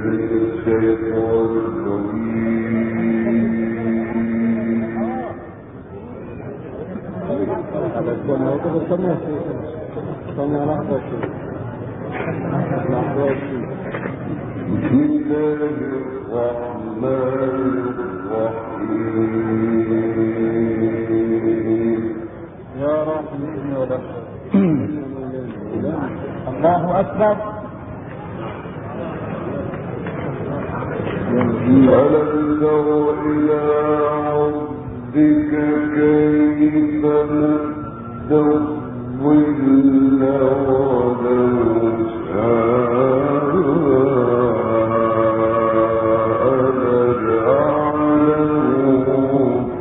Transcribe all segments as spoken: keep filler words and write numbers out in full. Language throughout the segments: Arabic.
الله أكبر. ألم تر إلى ربك كيف مد الظل ولو شاء لجعله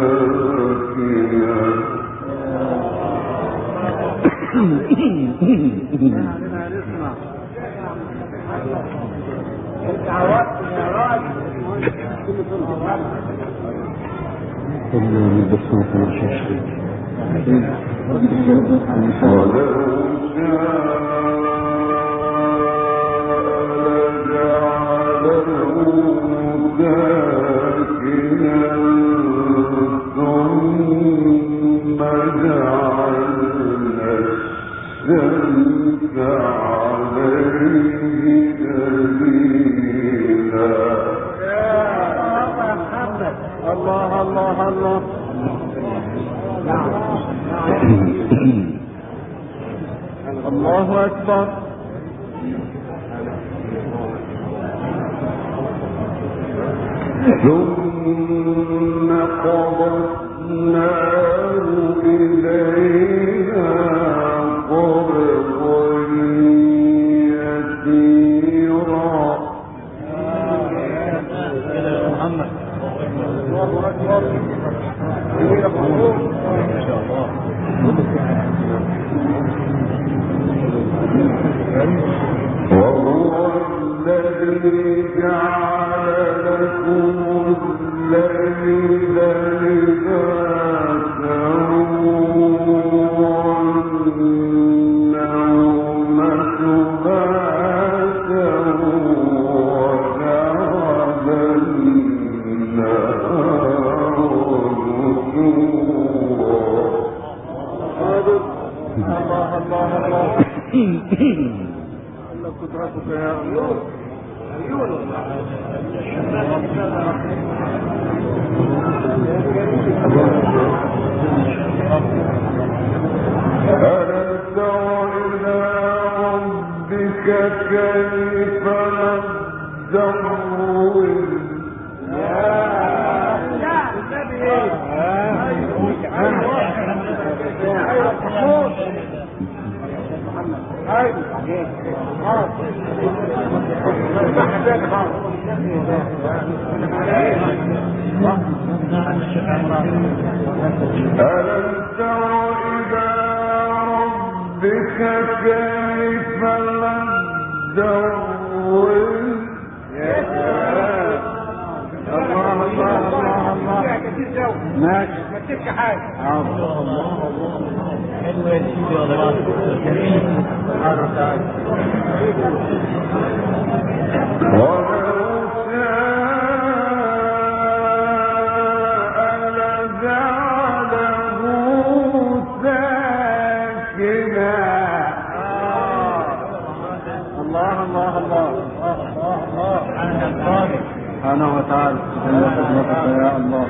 الله الله الله. الله أكبر. ثم قبضناه إلينا قبضا يسيرا. محمد الله أكبر. إن شاء الله. وهو الذي جعل لكم الليل لباسا والنوم سباتا وجعل النهار نشورا. الله الله الله. قدرتك يا الله. ألم تر إلى ربك كيف مد الظل. ألم تر إلى ربك كيف مد الظل. الله الله الله الله. ماشي ما تبكي حاجة. الله الله الله. حلوة يا سيدي والله. جميل. ولو شاء لجعله ساكنا. الله الله الله الله. سبحانه وتعالى. يا الله.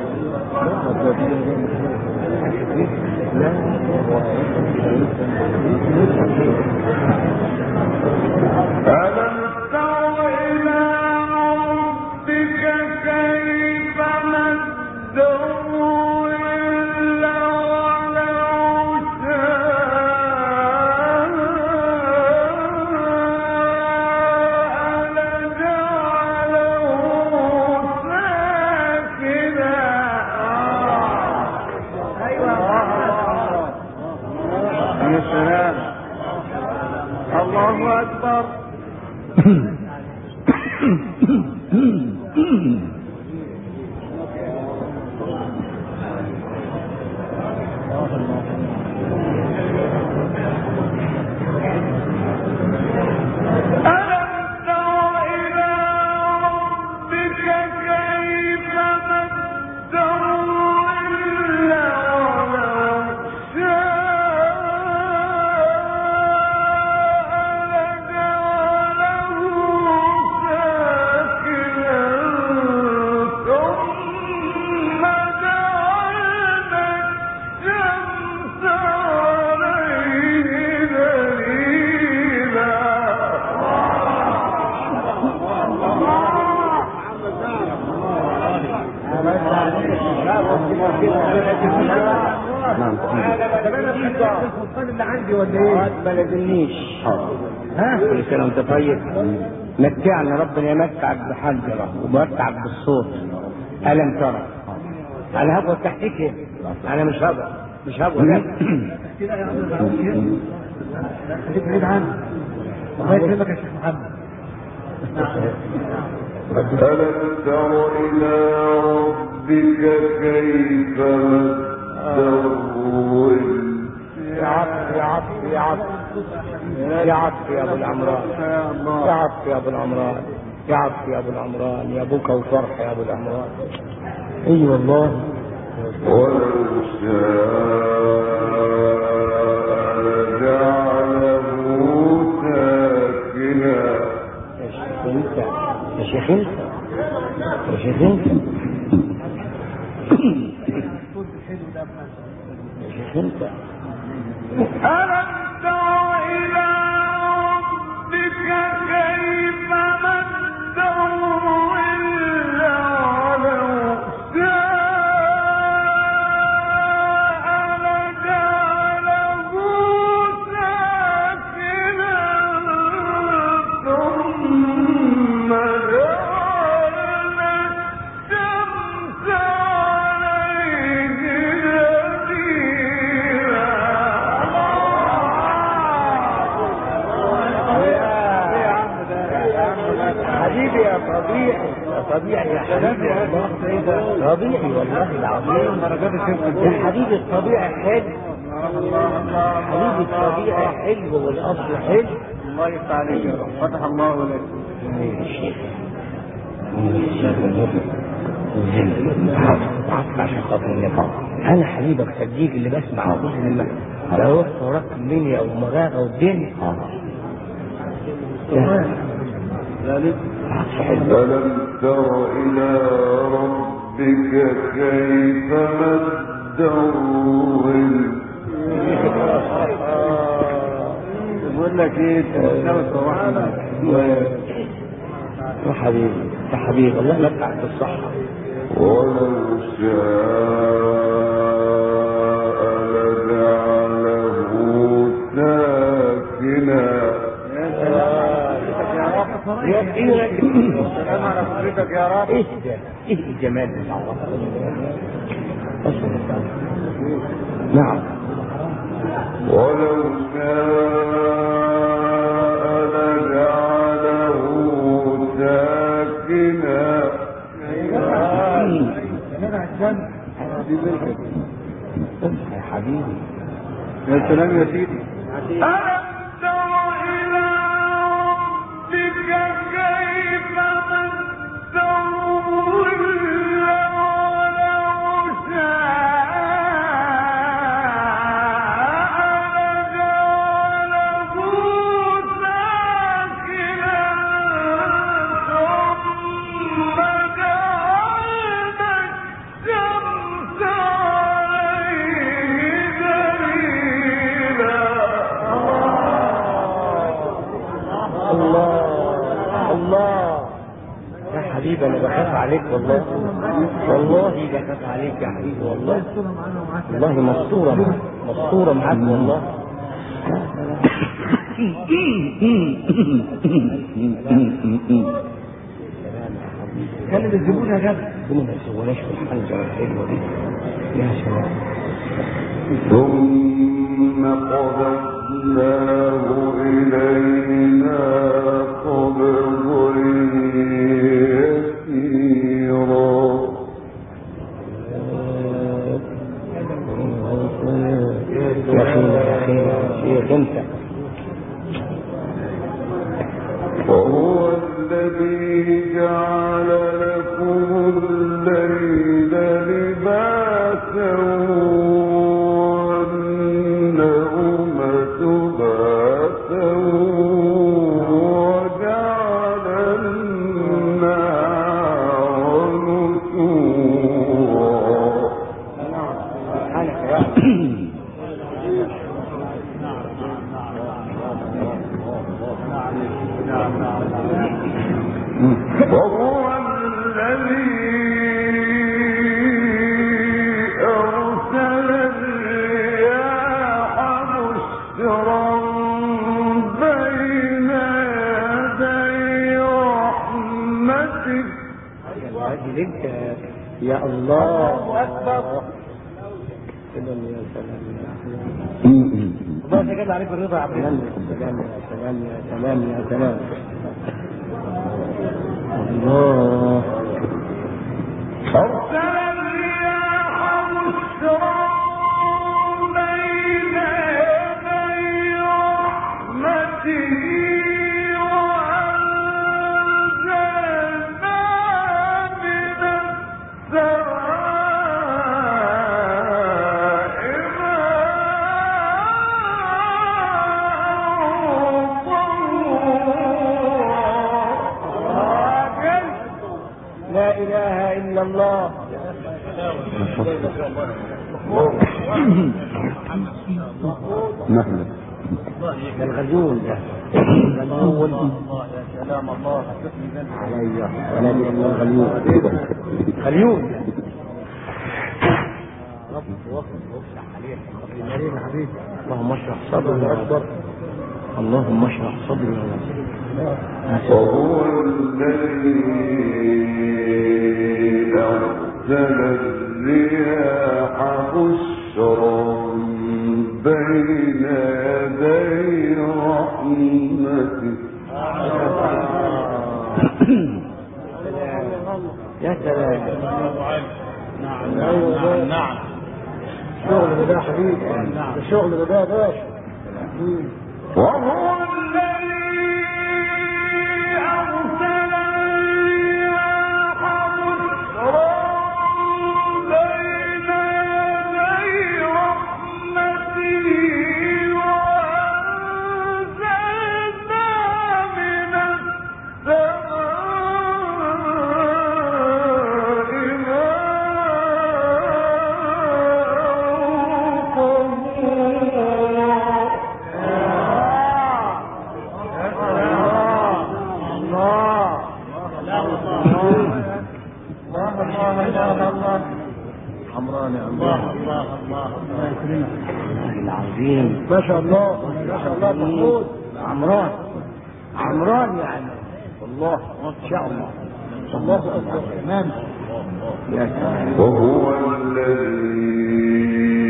ألم تر إلى ربك كيف مد الظل ولو شاء لجعله ساكنا. يا سلام. الله أكبر. ألم تر إلى نعم. السلطان اللي عندي ولا ايه؟ ما لازمنيش. ها؟ كل سنة وانت طيب. متعنا ربنا يمتعك بحنجرة ومتعك بالصوت. ألم ترى؟ أنا هبقى تحتيك ايه؟ أنا مش هبقى مش هبقى لا. كده يا عم خليك بعيد عني. الله يكرمك يا شيخ محمد. ألم تر إلى ربك كيف مد يا عطف يا عطف يا عطف يا عطف يا ابو العمران يا عطف يا ابو العمران يا عطف يا ابو العمران يا ابوك وفرح يا ابو العمران. اي والله. ولو شاء لجعله ساكنا. يا شيخ انت يا شيخ انت يا شيخ انت يا شيخ انت. ألم تر إلى ربك كيف مد الظل ولو شاء لجعله ساكنا ثم جعلنا الشمس عليه دليلا. حبيبي يا طبيعي يا طبيعي يا حبيبي والله طبيعي والله العظيم. يا حبيبي الطبيعي حلو. حبيبي الطبيعي حلو والاصل حلو. الله يفتح عليك يا رب. فتح الله لك. عشان خاطر النقاط انا حبيبك صديق اللي بسمع اقول لله لو رحت وراك المنيا ومغاغه والدنيا. ألم تر إلى ربك كيف مد الظل. بقول لك ايه انت مش صراحه يا حبيبي يا حبيبي الله يمتعك بالصحة. ولو شاء لجعله ساكنا. يا ايدك السلام على حضرتك يا رب. ايه ده ايه الجمال بتاع الله. نعم. ولو شاء لجعله ساكنا. يا حبيبي يا سلام يا سيدي. ألم تر إلى ربك كيف مد الظل ولو شاء لجعله ساكنا ثم جعلنا الشمس عليه دليلا. الله الله يا حبيبي انا بخاف عليك والله والله بخاف عليك يا حبيبي والله والله مسطورة معك مسطورة معك والله. كلم الزبون يا جدع. الزبون ما يسووناش في الحنجرة الحلوة دي يا سلام. ثم قبضناه إلينا قبضا يسيرا. يا أخينا يا أخينا شيخ أنت. وهو الذي جعل لكم الليل لباسا والنوم سباتا وجعل النهار نشورا. وهو الذي الهادي لك يا الله أكبر. سلام يا سلام الله يتجلى عليك بالرضا يا عبد الله. سلام يا سلام يا سلام يا سلام الله. أرسل الرياح بشرا بين يدي رحمته وأنزلنا من السماء لا إله إلا الله. نحن الغزول ده الغزول يا سلام الله علي ولا بأن الغليون غليون رب وفق وافتح عليك يا حبيبي. اللهم اشرح صدري أكبر. اللهم اشرح صدري وهو الذي أرسل الرياح بشرا بين يدي رحمته. يا سلام. نعم نعم نعم شغل ده حبيبي. نعم الشغل ده يا باشا. وهو الذي أرسل الرياح بشرا بين يدي رحمته وأنزلنا من السماء ماء طهورا. حمران يا الله. الله الله الله يكرمك العظيم. ما شاء الله ما شاء الله محمود. عمران عمران يعني الله ما شاء الله. الله أكبر. تمام. يا سلام. وهو الذي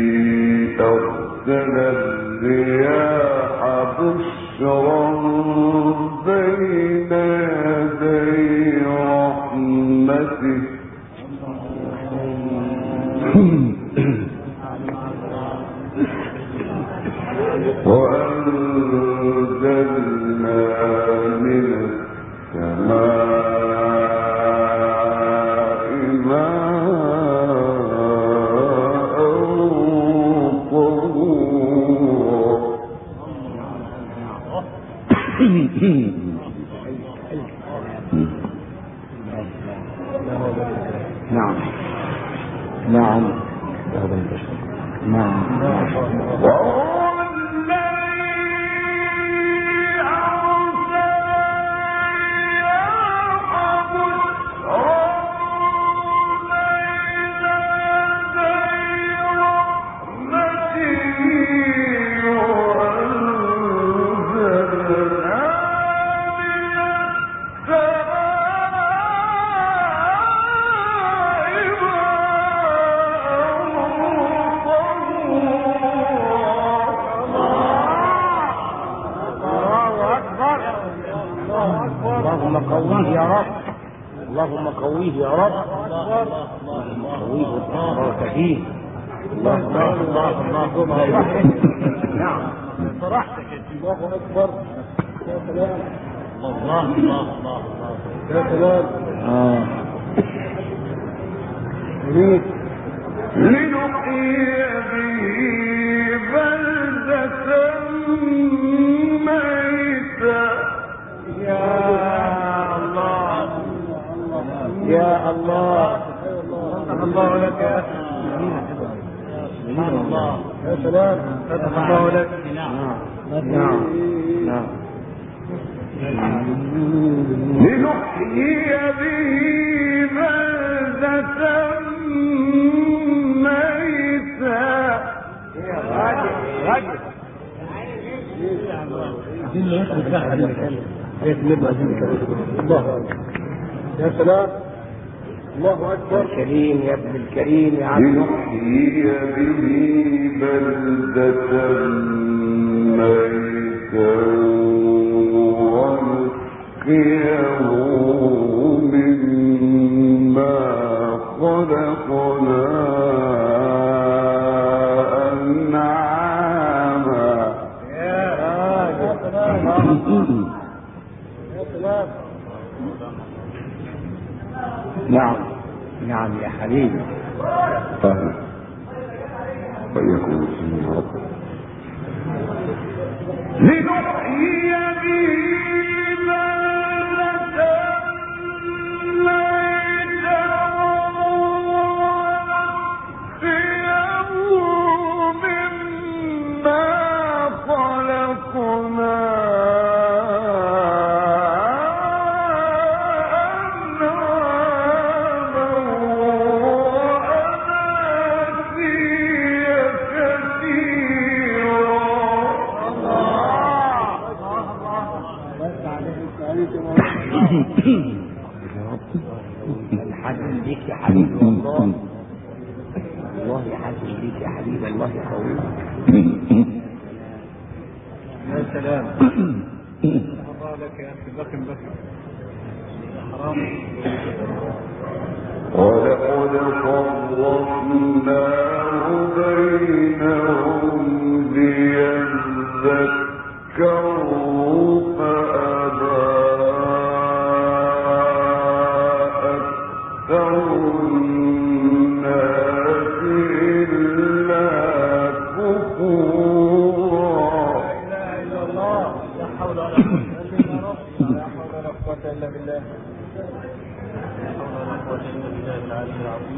أرسل الرياح بشرا بين يدي رحمته وأنزلنا من السماء ماء طهورا. نعم نعم نعم. وهو الذي أرسل الرياح بشرا بين يدي رحمته وأنزلنا من اللهم قويه يا رب. اللهم قويه يا رب. اللهم قويه وتبارك فيه. الله الله الله الله. نعم صراحتك الله أكبر. يا سلام. الله الله الله يا سلام. اه يريد لنحيي به بلدة ميتا. يا الله يا الله. فتح الله لك يا اخي. سبحان الله. يا سلام. فتح الله لك. نعم نعم نعم. لنحيي به بلدة ميتا. يا راجل راجل. عايزين ناخد الساحة دي. عايز نبقى عايزين نكمل. الله يا سلام، الله أكبر. يا كريم يا ابن الكريم يا عبد. لنحيي به بلدة ميتا ونسقيه مما خلقنا أنعاما. يا سلام يا سلام. نعم نعم يا حبيبي. طيب وإياكم مسلمين يا رب. لنحيي به حاسس بيك يا حبيبي والله. والله حاسس بيك يا حبيبي، الله يقويك. يا سلام. حرامك يا أخي، بكم بكم حرام. ولقد فرقناه بينهم ليذكروا فأبى أكثر الناس إلا كفورا. لا إله إلا الله. لا حول ولا قوة إلا بالله. لا حول ولا قوة إلا بالله. لا حول ولا قوة إلا بالله العلي العظيم.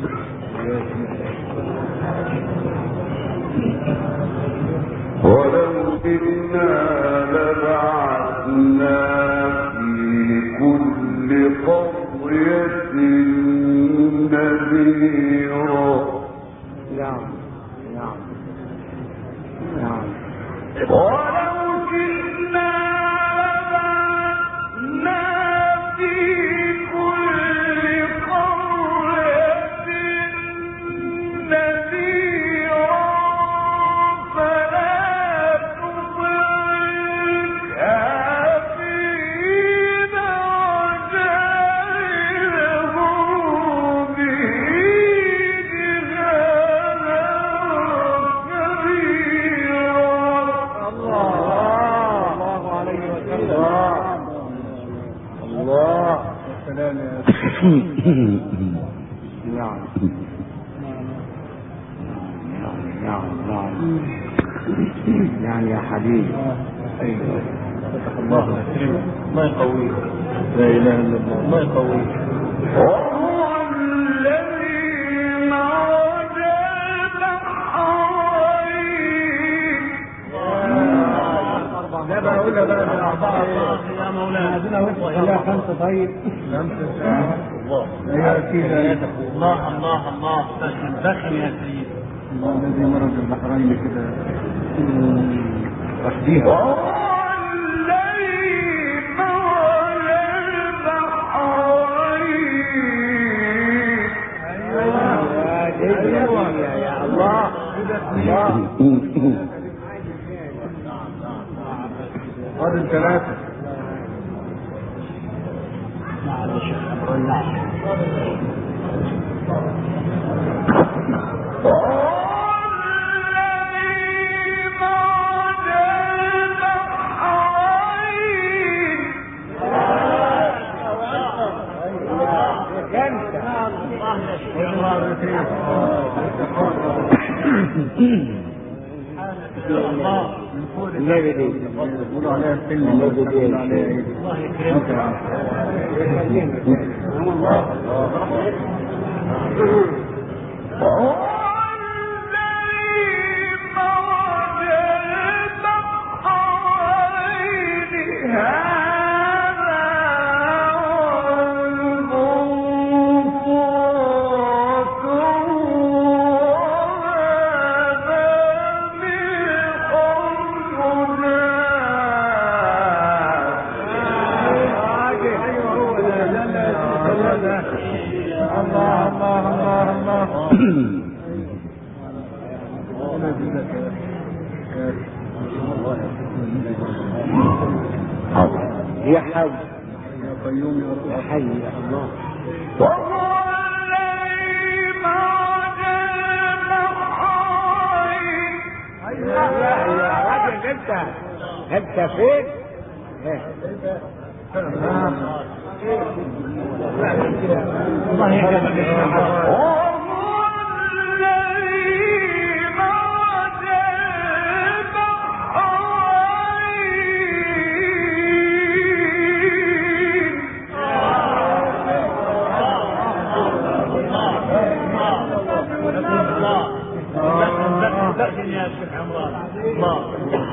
ولو شئنا لبعثنا في كل قرية نذيرا. نعم نعم نعم. ولو شئنا لبعثنا في كل قرية نذيرا فلا تطع الكافرين وجاهدهم به جهادا كبيرا. الله عليه وسلم. الله. يا سلام يا نعم نعم نعم نعم نعم يا حبيبي. أيوة. الله يكرمك، الله يقويك. لا إله إلا الله، الله يقويك. وهو الذي مرج البحرين. لا بقى أقول بقى بالأربعة يا مولانا. عايزين أقول يا خمسة. طيب خمسة. الله يا سيدي. الله الله الله. دخل يا سيدي. الله الذي مرج البحرين كده وحديها. وهو الذي مرج البحرين. أيوة يا الله. الله. هذه الثلاثة. النبي دي يقولوا عليها السلم. النبي دي الله يكرمك. الله الله الله يا حي يا حي يا الله. يا راجل انت انت فين؟ الله يحفظك. يا شيخ عمران الله.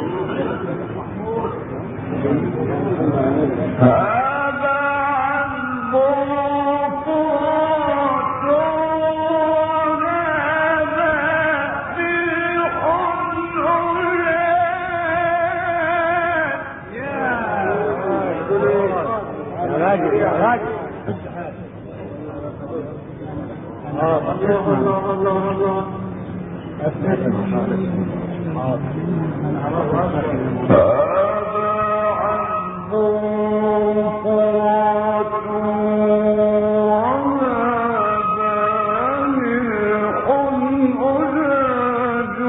هذا عذب فرات وهذا ملح علان. يا راجل يا راجل. الله الله الله. هذا عذب فرات وهذا ملح أجاج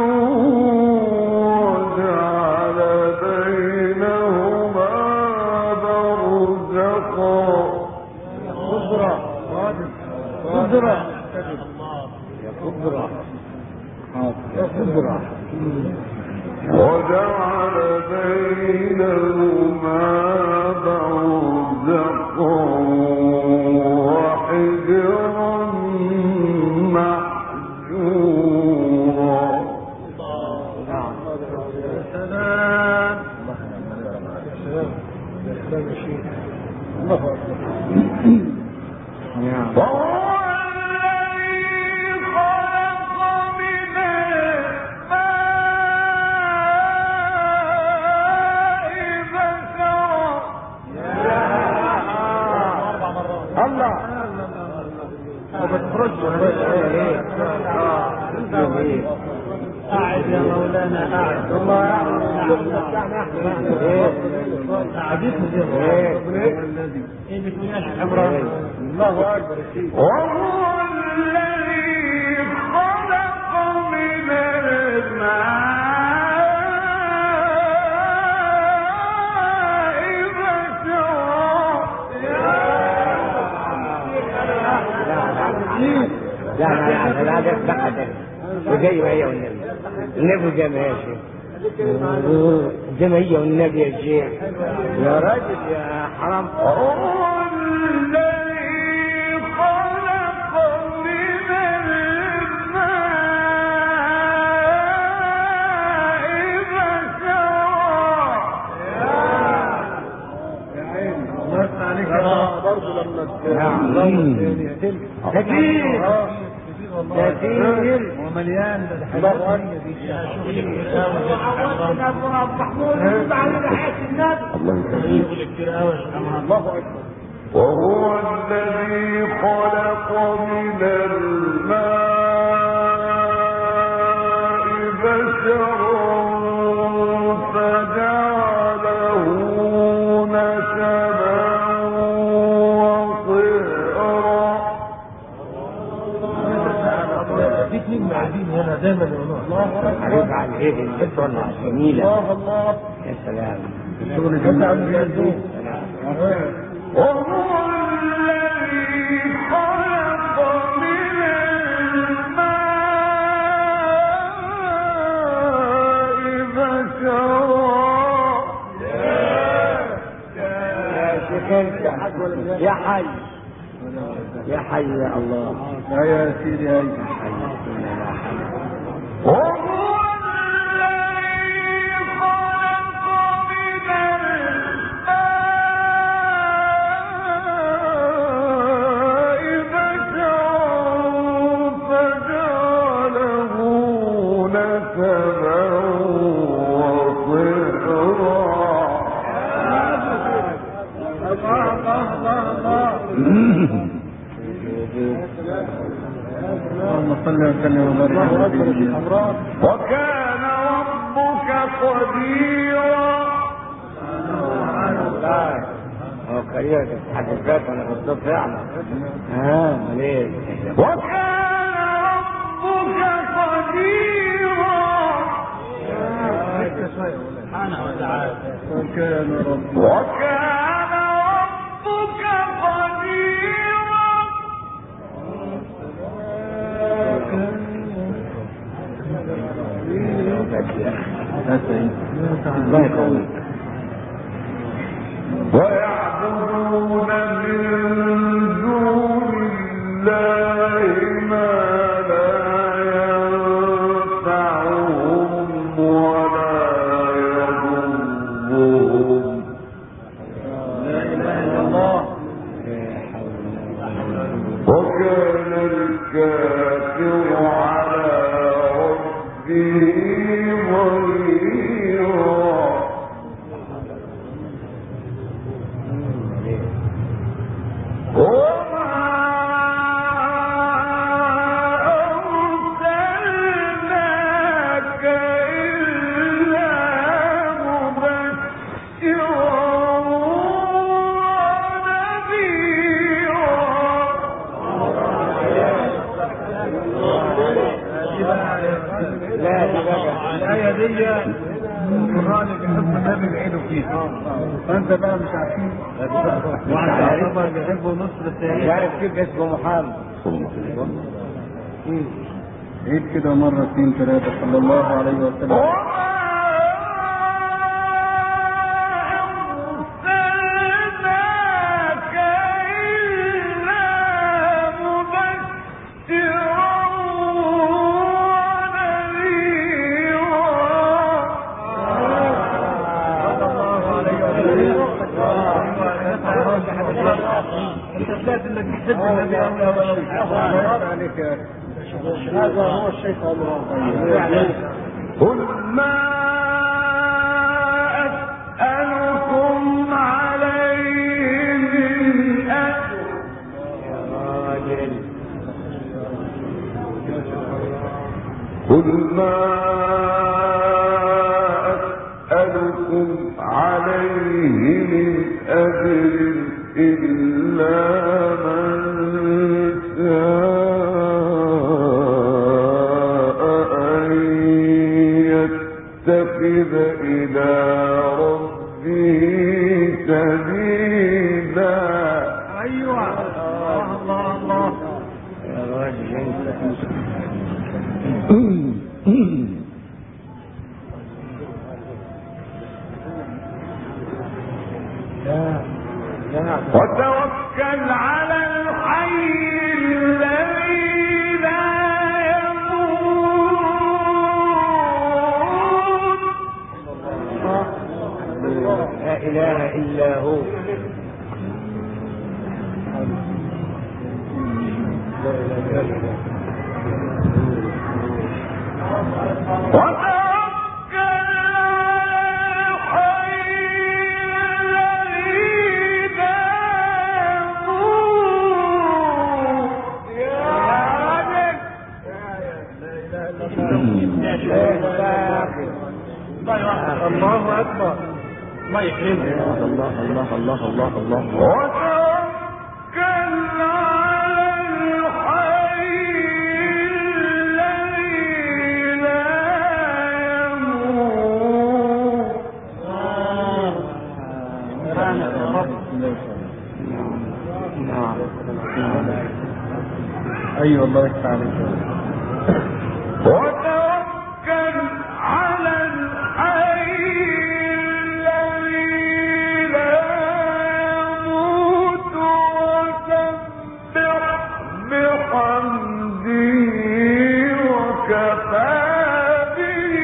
وجعل بينهما برزخا. قدرة قدرة قدرة قدرة وجعل بينهما برزخا وحجرا محجورا. سلام الله أكبر. قاعد يا مولانا قاعد الله عجيب ايه بسم الله عمران الله اكبر. وهو الذي خلق من الماء لا لا لا لا لا وزي ما هي والنبي النبي زي ما هي شيخ زي ما هي والنبي يا شيخ يا راجل يا حرام. هو الذي خلق من الماء بشرا. يا عيني الله يفتح عليك برضه لما كثير كثير ومليان ده حاجات دي يا شغل محمود علينا حياة النبي. وهو الذي خلق من الماء بشرا فجعله نسبا هنا دايما يقولوها حبيب على الايد الفطره جميله. الله الله يا سلام. الشغل ده عند الجدود. وهو الذي خلق من الماء بشرا. يا شيخ يا حي يا حي يا الله. يا سيدي هاي يا حي يا حي. وهو الذي خلق من الماء بشرا فجعله نسبا وصهرا. اللهم صل وسلم وبارك على وكان ربك قديرا. هو كريم تتحدث ذات وانا بالضبط فعلا. اه ليه؟ وكان ربك قديرا. سبحانه وتعالى. وكان ربك وكان ربك قديرا. الله يقويك. ويعبدون من دون الله ما لا ينفعهم ولا يضرهم. لا اله الا الله. وكان الكافر على ربه ظهيرا. وما أرسلناك إلا مبشرا ونذيرا. لا دي بقى الآية دي القرآن بيحب النبي بعيده فيها، فأنت بقى مش عارفين. وعلى طبعا بيحبوا نصر التاريخ. عارف كيف اسمه محمد؟ عيد كده مرة اثنين ثلاثة صلى الله عليه وسلم. هذا هو الشيخ الله. قل ما أسألكم عليه من أجر. قل ما أسألكم عليه من أجر إلا من شاء أن يتخذ إلى ربه سبيلا. أيوة الله الله الله. يا راجل انت. وتوكل على الحي الذي لا يموت. لا اله الا هو. الله أكبر. الله يكرمك. الله الله الله الله الله. وتوكل على الحي الذي لا يموت. أيوة الله يفتح عليك. وتوكل على الحي الذي لا يموت وسبح بحمده وكفى به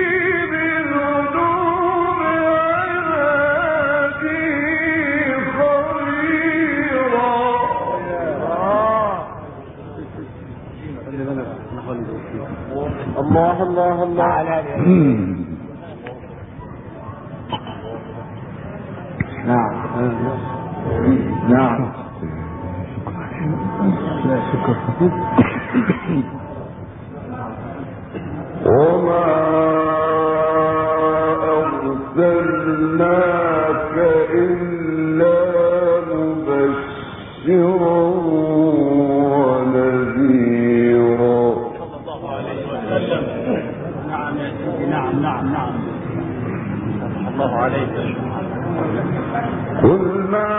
بذنوب عباده خبيرا. الله الله الله على نعم نعم لا شكر خفيف. وما أرسلناك إلا مبشرا ونذيرا. صلى الله عليه وسلم. نعم يا سيدي، نعم نعم نعم. صلى الله عليه وسلم. قل ما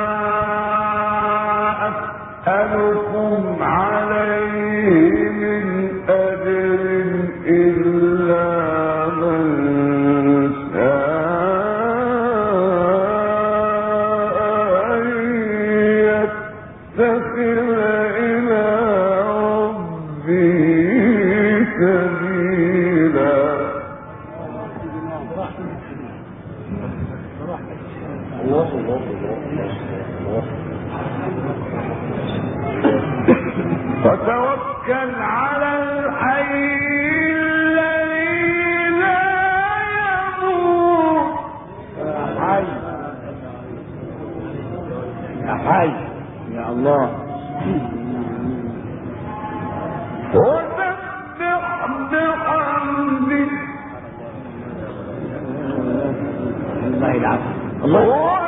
أسألكم عليه من أجر إلا من شاء أن يتخذ إلى ربه سبيلا. الله الله الله فتوكل على الحي الذي لا يموت. حي يا حي يا الله. وسبح بحمده. الله يلعب الله.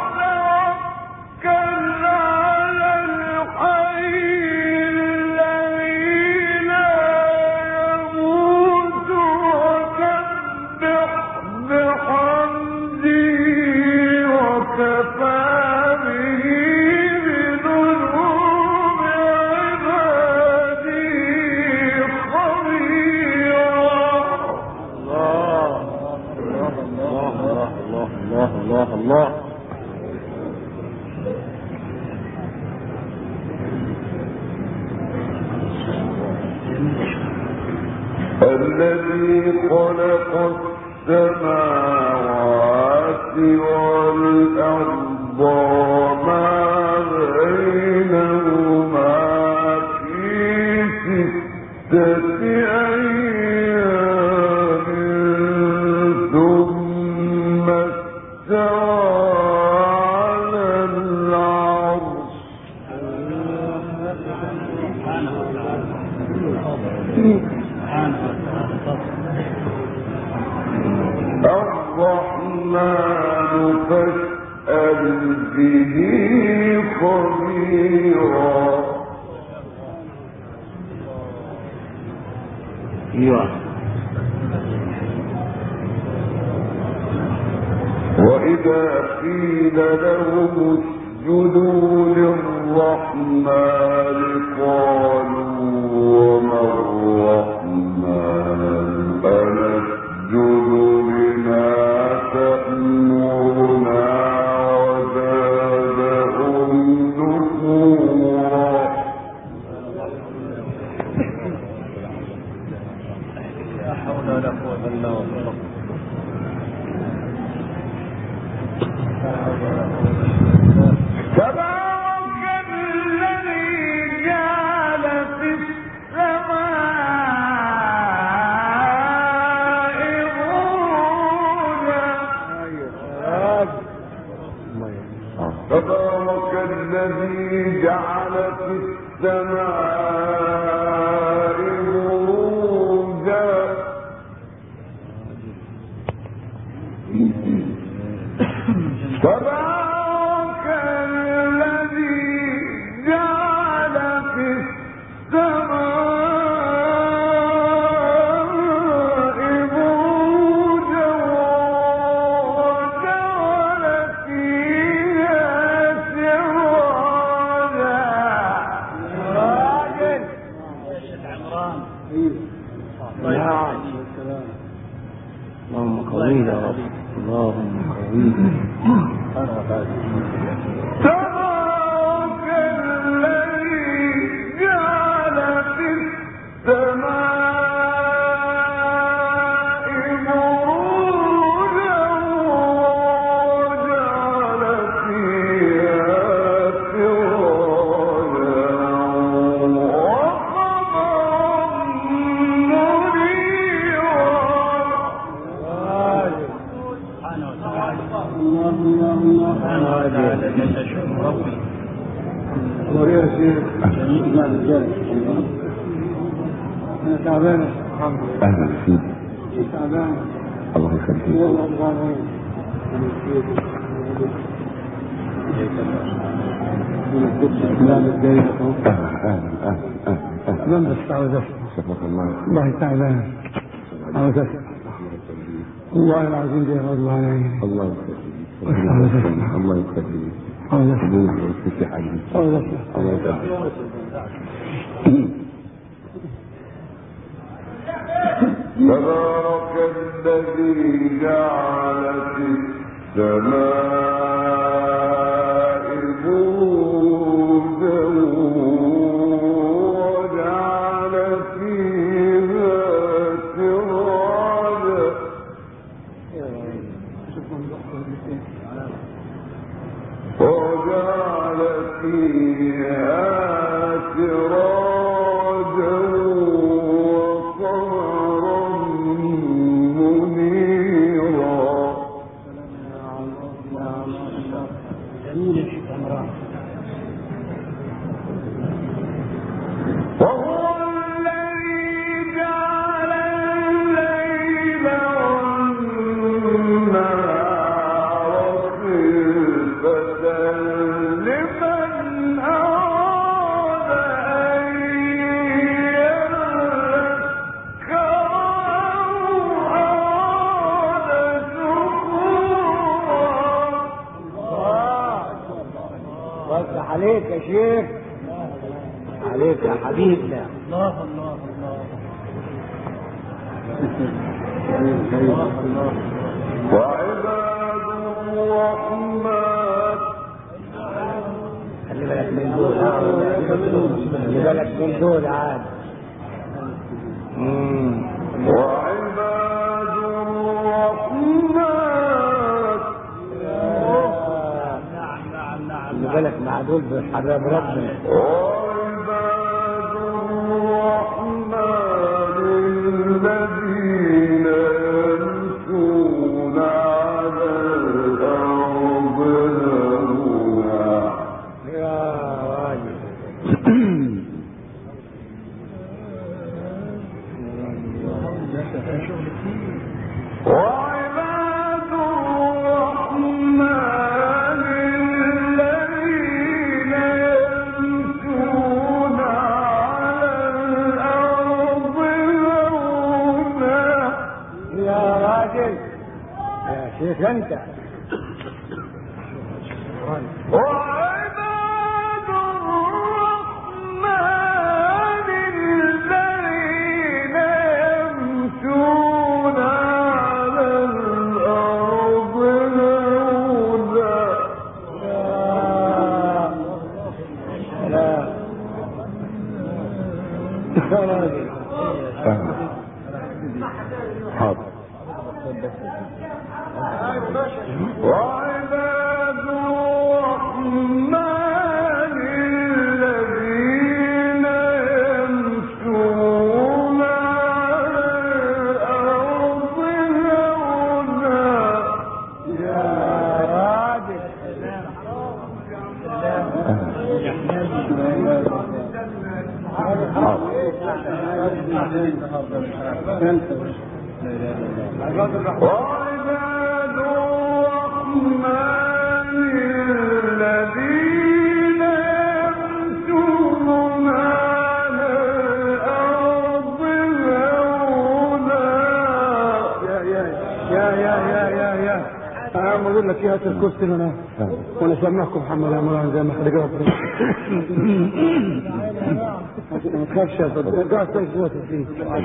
وتوكل على الحي الذي لا يموت. وسبح بحمده وكفى به بذنوب عباده خبيرا. الله الله الله الله الله الله. الذي خلق السماوات والأرض وما بينهما في ستة أيام ثم استوى على العرش. الرحمن فاسأل به خبيرا. ايوه. وإذا قيل لهم اسجدوا للرحمن قالوا وما الرحمن أنسجد لما تأمرنا وزادهم نفورا. لا حول ولا قوة إلا بالله. تبارك الذي جعل في السماء بروجا. تبارك الذي جعل في السماء بروجا. تبارك الذي جعل في السماء بروجا وجعل فيها سراجا. نعم. اللهم قوينا يا رب. اللهم قوينا. تبارك الذي جعل في السماء بروجا وجعل فيها سراجا وقمرا منيرا. سبحانه وتعالى. الله الله الله. لا رجال انا تعبان اهلا فيك تعبان الله يخليك والله تعبان لا متضايق اهو اهلا اهلا اهلا اهلا انا بس عاوز اسمع شفاك الله والله تعبان عاوز اسمع والله العظيم دي غضب علي الله يخليك الله يخليك عاوز اسمع الله يفتح عليك عاوز اسمع الله يخليك تبارك الذي جعل في السماء بروجا وجعل فيها سراجا وجعل فيها سراجا وقمرا منيرا وهو الذي جعل الليل والنهار خلفة لمن أراد أن يذكر أو أراد شكورا. وسع عليك يا شيخ عليك يا حبيبنا الله الله الله وعباد الرحمن خلي بالك من دول خلي بالك من دول عاد مم. وعباد الرحمن خلي بالك مع دول بحباب ربنا وعباد الرحمن الذين يمشون على الأرض هونا يا راجل وعباد الرحمن الذين يمشون على الأرض هونا يا راجل يا شيخ انت وعباد الرحمن الذين يمشون على الأرض هونا لا يا راجل حاضر وعباد الرحمن الذين يمشون على الأرض هونا يا راجل وعباد الرحمن الذين يمشون على الأرض هونا يا يا يا يا يا يا يا انا اقول لك يا هات الكرسي هنا وانا سامعكم محمد يا مولانا زي ما خليك ربنا ما تخافش يا صديقي قاعد تجوز فيه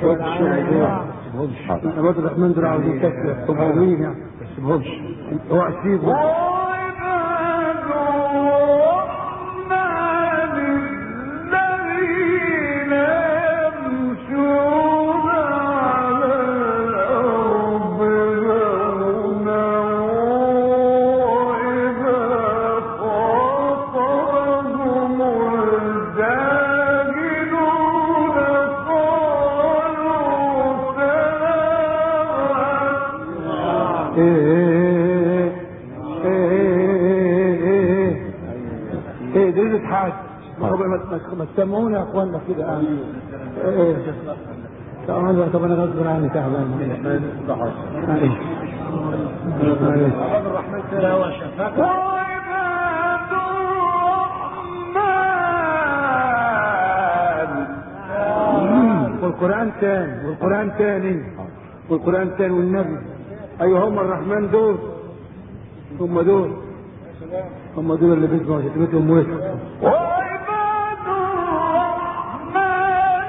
عباد الرحمن دول عاوزين كسر طبعين يعني بس بهمش اوعى تسيبه وعباد الرحمن الذين يمشون على الأرض هونا وإذا خاطبهم الجاهلون قالوا سلاما ايه ايه ايه ما تسمعونا يا اخوانا كده يعني. ايه تعالوا. طب انا غصب عني تعبان. معلش معلش. الرحمن تلاوة شفاك. وعباد الرحمن. والقرآن تاني والقرآن تاني والقرآن تاني والنبي. ايوه هم الرحمن دول، هم دول هم دول اللي بيسمعوا شتمتهم وسط. وعباد الرحمن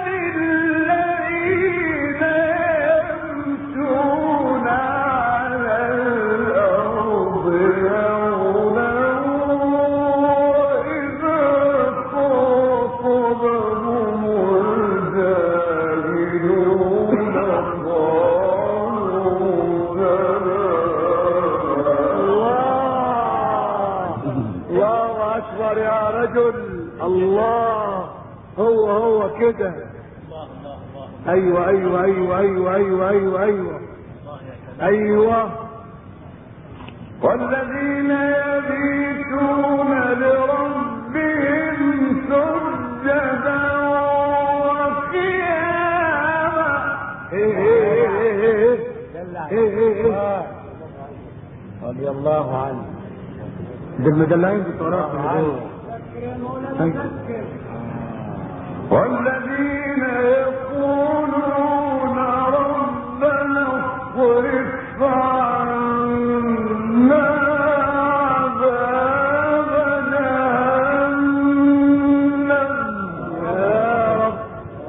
الذين يمشون على الأرض هونا وإذا خاطبهم الجاهلون اكبر يا رجل. الله هو هو كده. ايوه ايوه ايوه ايوه ايوه ايوه ايوه ايوه. والذين يبيتون لربهم سجدا وقياما. ايه ايه ايه ايه ايه ايه ايه رضي الله عنه. ده المدلعين بتوراق والذين يقولون ربنا اصرف عنا عذاب جهنم يا رب.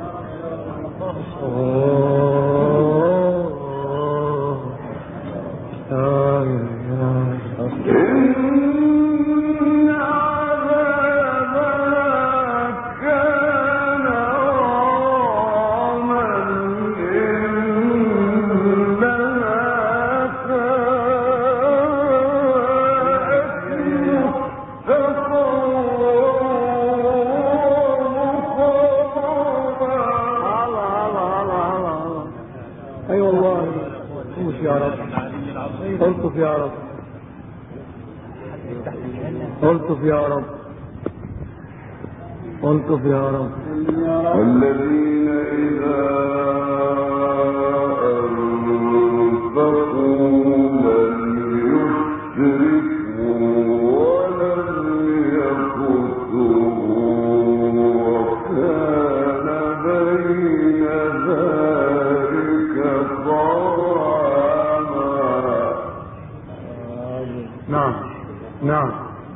الطف يا رب، الطف يا رب، الطف يا رب. والذين إذا أنفقوا لم يسرفوا ولم يقتروا وكان بين ذلك قواما. نعم نعم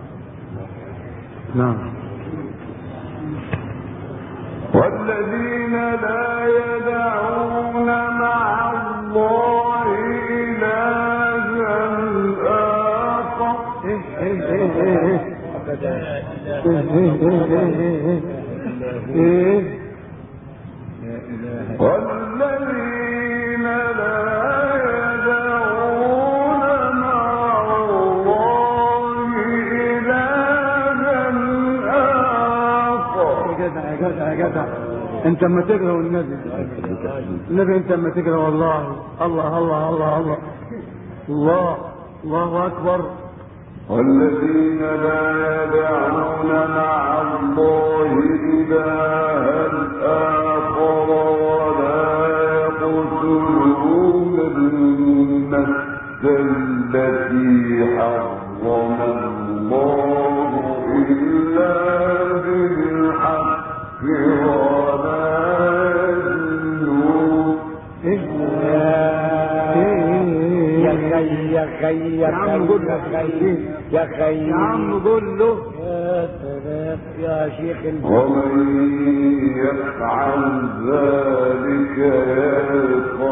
نعم. والذين لا يدعون مع الله إلها آخر. والذين لا يدعون مع الله إلها آخر. يا جدع يا جدع يا جدع، انت اما تقرا والنبي النبي انت اما تقرا والله الله الله الله الله الله الله اكبر. والذين لا يدعون مع الله إلها آخر ولا يقتلون النفس التي حرم الله إلا بالحق ولا يزنون. يا خي يا خي يا عم قول له يا خي يا عم قول له يا سلام يا شيخ. ومن يفعل ذلك يلقى